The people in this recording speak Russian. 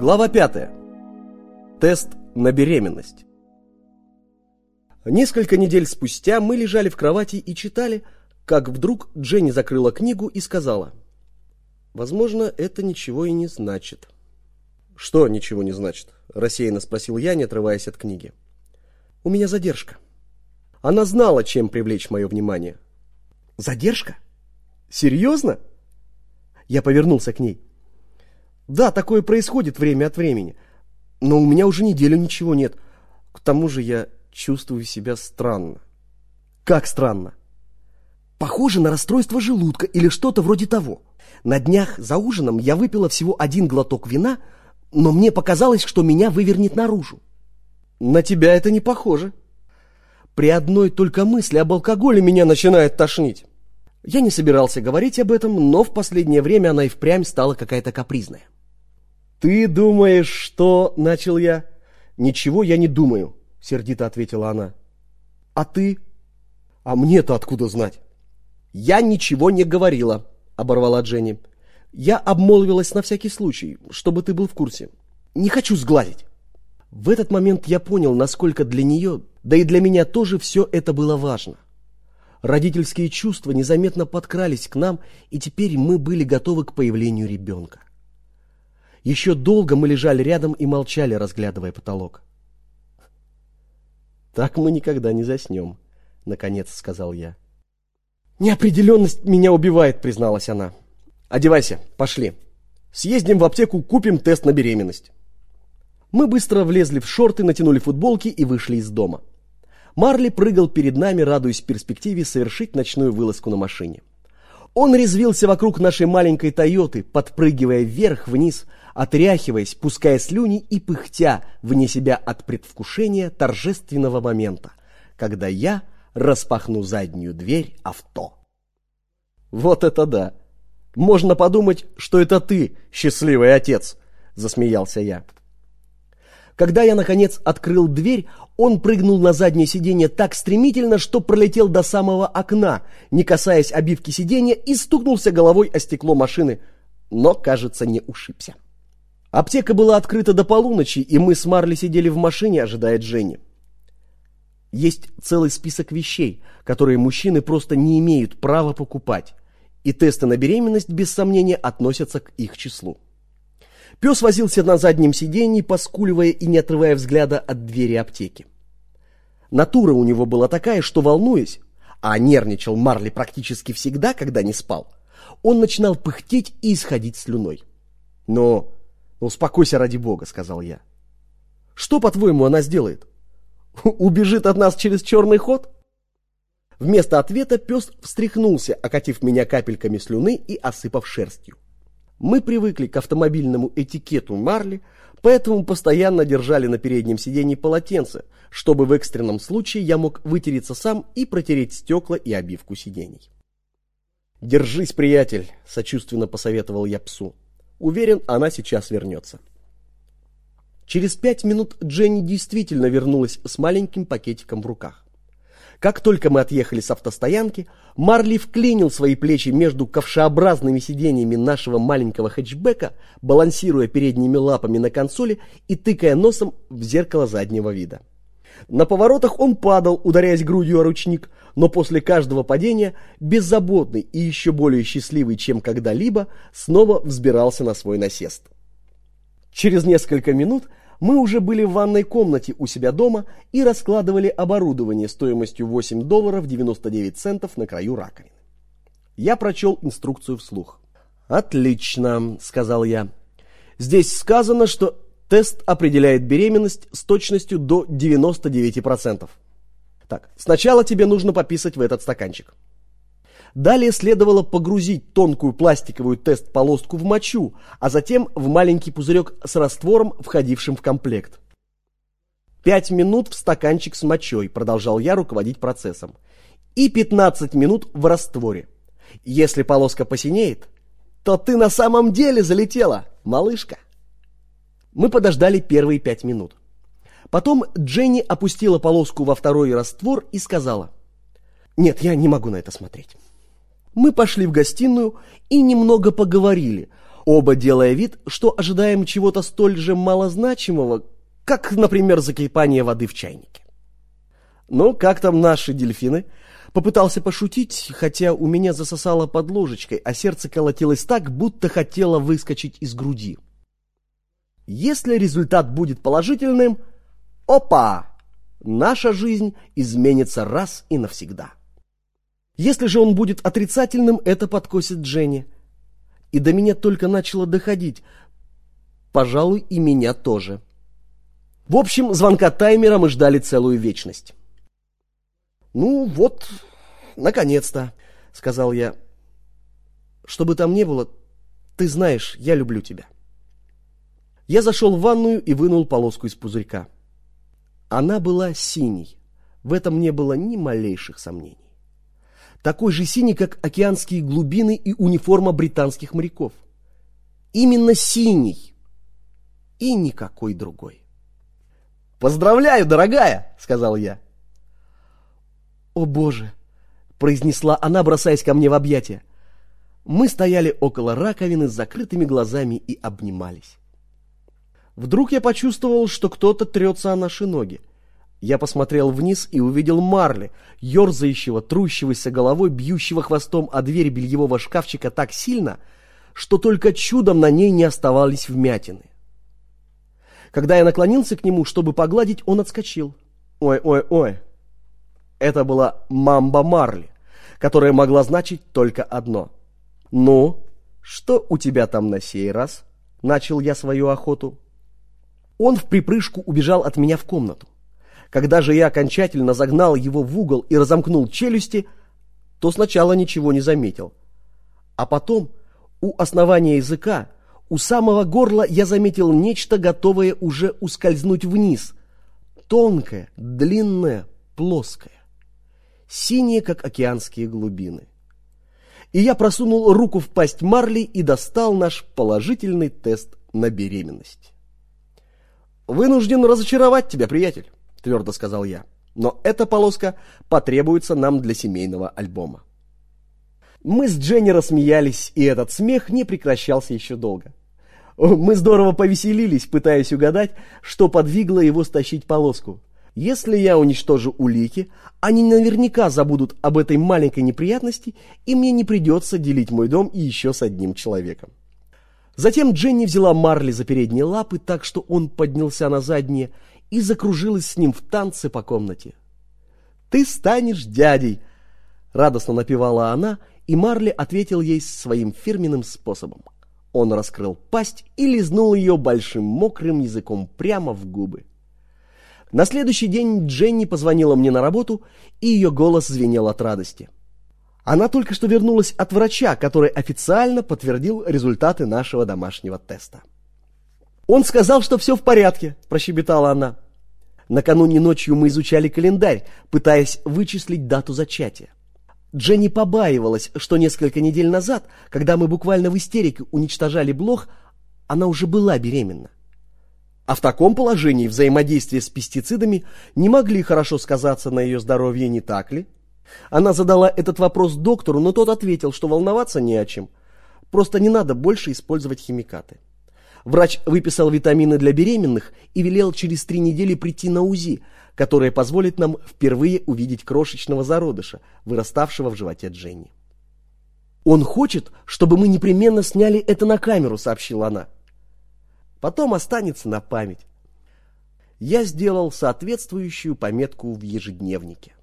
Глава 5. Тест на беременность. Несколько недель спустя мы лежали в кровати и читали, как вдруг Дженни закрыла книгу и сказала: «Возможно, это ничего и не значит». «Что ничего не значит?» – рассеянно спросил я, не отрываясь от книги. «У меня задержка». Она знала, чем привлечь мое внимание. «Задержка? Серьезно?» Я повернулся к ней. «Да, такое происходит время от времени. Но у меня уже неделю ничего нет. К тому же я чувствую себя странно». «Как странно?» «Похоже на расстройство желудка или что-то вроде того. На днях за ужином я выпила всего 1 глоток вина, но мне показалось, что меня вывернет наружу». «На тебя это не похоже». «При одной только мысли об алкоголе меня начинает тошнить». Я не собирался говорить об этом, но в последнее время она и впрямь стала какая-то капризная. «Ты думаешь, что...» — начал я. «Ничего я не думаю», — сердито ответила она. «А ты?» «А мне-то откуда знать?» «Я ничего не говорила», — оборвала Дженни. «Я обмолвилась на всякий случай, чтобы ты был в курсе. Не хочу сглазить». В этот момент я понял, насколько для нее, да и для меня тоже, все это было важно. Родительские чувства незаметно подкрались к нам, и теперь мы были готовы к появлению ребенка. Еще долго мы лежали рядом и молчали, разглядывая потолок. «Так мы никогда не заснем», — наконец сказал я. «Неопределенность меня убивает», — призналась она. «Одевайся, пошли. Съездим в аптеку, купим тест на беременность». Мы быстро влезли в шорты, натянули футболки и вышли из дома. Марли прыгал перед нами, радуясь перспективе совершить ночную вылазку на машине. Он резвился вокруг нашей маленькой «Тойоты», подпрыгивая вверх-вниз, отряхиваясь, пуская слюни и пыхтя вне себя от предвкушения торжественного момента, когда я распахну заднюю дверь авто. «Вот это да! Можно подумать, что это ты, счастливый отец!» — засмеялся я. Когда я, наконец, открыл дверь, он прыгнул на заднее сиденье так стремительно, что пролетел до самого окна, не касаясь обивки сиденья, и стукнулся головой о стекло машины, но, кажется, не ушибся. Аптека была открыта до полуночи, и мы с Марли сидели в машине, ожидая Дженни. Есть целый список вещей, которые мужчины просто не имеют права покупать, и тесты на беременность, без сомнения, относятся к их числу. Пес возился на заднем сиденье, поскуливая и не отрывая взгляда от двери аптеки. Натура у него была такая, что, волнуясь, а нервничал Марли практически всегда, когда не спал, он начинал пыхтеть и исходить слюной. «Но успокойся ради бога», — сказал я. «Что, по-твоему, она сделает? Убежит от нас через черный ход?» Вместо ответа пес встряхнулся, окатив меня капельками слюны и осыпав шерстью. Мы привыкли к автомобильному этикету Марли, поэтому постоянно держали на переднем сиденье полотенце, чтобы в экстренном случае я мог вытереться сам и протереть стекла и обивку сидений. «Держись, приятель», — сочувственно посоветовал я псу. Уверен, она сейчас вернется. Через 5 минут Дженни действительно вернулась с маленьким пакетиком в руках. Как только мы отъехали с автостоянки, Марли вклинил свои плечи между ковшеобразными сиденьями нашего маленького хэтчбека, балансируя передними лапами на консоли и тыкая носом в зеркало заднего вида. На поворотах он падал, ударяясь грудью о ручник, но после каждого падения, беззаботный и еще более счастливый, чем когда-либо, снова взбирался на свой насест. Через несколько минут мы уже были в ванной комнате у себя дома и раскладывали оборудование стоимостью $8.99 на краю раковины. Я прочел инструкцию вслух. «Отлично», — сказал я. «Здесь сказано, что тест определяет беременность с точностью до 99%. Так, сначала тебе нужно пописать в этот стаканчик». Далее следовало погрузить тонкую пластиковую тест-полоску в мочу, а затем в маленький пузырек с раствором, входившим в комплект. 5 минут в стаканчик с мочой, продолжал я руководить процессом, и 15 минут в растворе. Если полоска посинеет, то ты на самом деле залетела, малышка. Мы подождали первые 5 минут. Потом Дженни опустила полоску во второй раствор и сказала: «Нет, я не могу на это смотреть». Мы пошли в гостиную и немного поговорили. оба делая вид, что ожидаем чего-то столь же малозначимого, как, например, закипание воды в чайнике. «Ну, как там наши дельфины?» Попытался пошутить, хотя у меня засосало под ложечкой, а сердце колотилось так, будто хотело выскочить из груди. Если результат будет положительным, опа! Наша жизнь изменится раз и навсегда. Если же он будет отрицательным, это подкосит Дженни. И до меня только начало доходить. Пожалуй, и меня тоже. В общем, звонка таймера мы ждали целую вечность. «Ну вот, наконец-то», — сказал я. «Что бы там ни было, ты знаешь, я люблю тебя». Я зашел в ванную и вынул полоску из пузырька. Она была синей, в этом не было ни малейших сомнений. Такой же синий, как океанские глубины и униформа британских моряков. Именно синий и никакой другой. «Поздравляю, дорогая!» — сказал я. «О, Боже!» — произнесла она, бросаясь ко мне в объятия. Мы стояли около раковины с закрытыми глазами и обнимались. Вдруг я почувствовал, что кто-то трется о наши ноги. Я посмотрел вниз и увидел Марли, ерзающего, трущегося головой, бьющего хвостом о дверь бельевого шкафчика так сильно, что только чудом на ней не оставались вмятины. Когда я наклонился к нему, чтобы погладить, он отскочил. Ой. Это была мамба Марли, которая могла значить только одно. «Ну, что у тебя там на сей раз?» — начал я свою охоту. Он вприпрыжку убежал от меня в комнату. Когда же я окончательно загнал его в угол и разомкнул челюсти, то сначала ничего не заметил. А потом у основания языка, у самого горла я заметил нечто, готовое уже ускользнуть вниз. Тонкое, длинное, плоское. Синее, как океанские глубины. И я просунул руку в пасть Марли и достал наш положительный тест на беременность. «Вынужден разочаровать тебя, приятель», — твердо сказал я. «Но эта полоска потребуется нам для семейного альбома». Мы с Дженни рассмеялись, и этот смех не прекращался еще долго. Мы здорово повеселились, пытаясь угадать, что подвигло его стащить полоску. Если я уничтожу улики, они наверняка забудут об этой маленькой неприятности, и мне не придется делить мой дом еще с одним человеком. Затем Дженни взяла Марли за передние лапы, так что он поднялся на задние и закружилась с ним в танце по комнате. «Ты станешь дядей!» — радостно напевала она, и Марли ответил ей своим фирменным способом. Он раскрыл пасть и лизнул ее большим мокрым языком прямо в губы. На следующий день Дженни позвонила мне на работу, и ее голос звенел от радости. Она только что вернулась от врача, который официально подтвердил результаты нашего домашнего теста. «Он сказал, что все в порядке», – прощебетала она. Накануне ночью мы изучали календарь, пытаясь вычислить дату зачатия. Дженни побаивалась, что несколько недель назад, когда мы буквально в истерике уничтожали блох, она уже была беременна. А в таком положении взаимодействие с пестицидами не могли хорошо сказаться на ее здоровье, не так ли? Она задала этот вопрос доктору, но тот ответил, что волноваться не о чем. Просто не надо больше использовать химикаты. Врач выписал витамины для беременных и велел через 3 недели прийти на УЗИ, которое позволит нам впервые увидеть крошечного зародыша, выраставшего в животе Дженни. «Он хочет, чтобы мы непременно сняли это на камеру», — сообщила она. «Потом останется на память». Я сделал соответствующую пометку в ежедневнике.